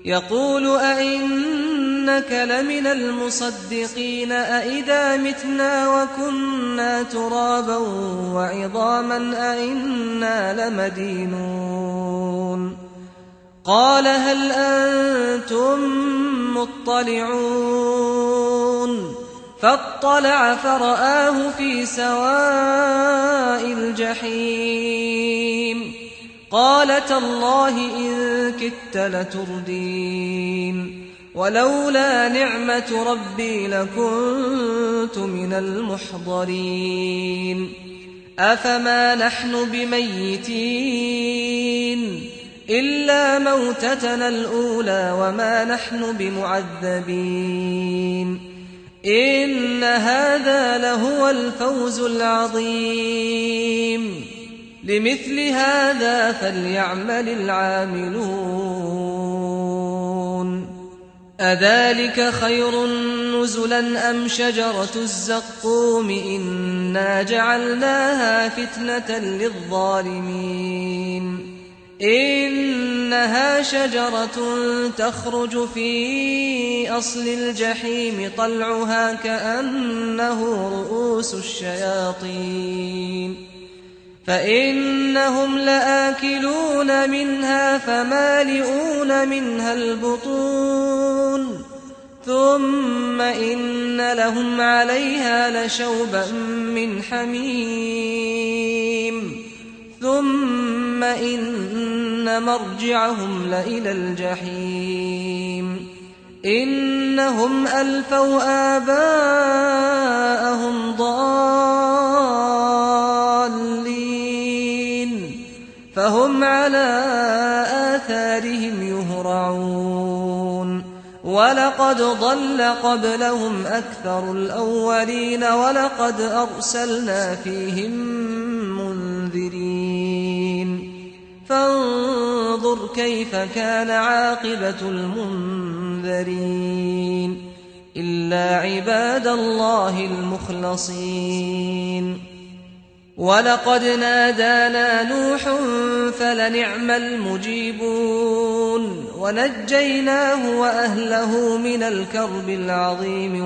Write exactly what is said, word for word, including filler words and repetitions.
يقول أئنك لمن المصدقين أئذا متنا وكنا ترابا وعظاما أئنا لمدينون قال هل أنتم مطلعون فاطلع فرآه في سواء الجحيم قال تالله إن كدت لتردين ولولا نعمة ربي لكنت من المحضرين أفما نحن بميتين إلا موتتنا الأولى وما نحن بمعذبين إن هذا لهو الفوز العظيم لمثل هذا فليعمل العاملون أذلك خير نزلا أم شجرة الزقوم إنا جعلناها فتنة للظالمين إنها شجرة تخرج في أصل الجحيم طلعها كأنه رؤوس الشياطين فإنهم لآكلون منها فمالئون منها البطون ثم إن لهم عليها لشوبا من حميم ثم إن مرجعهم لإلى الجحيم إنهم ألفوا آباءهم ضالين فهم على آثارهم يهرعون ولقد ضل قبلهم أكثر الأولين ولقد أرسلنا فيهم منذرين فانظر كيف كان عاقبة المنذرين إلا عباد الله المخلصين ولقد نادانا نوح فلنعم المجيبون ونجيناه وأهله من الكرب العظيم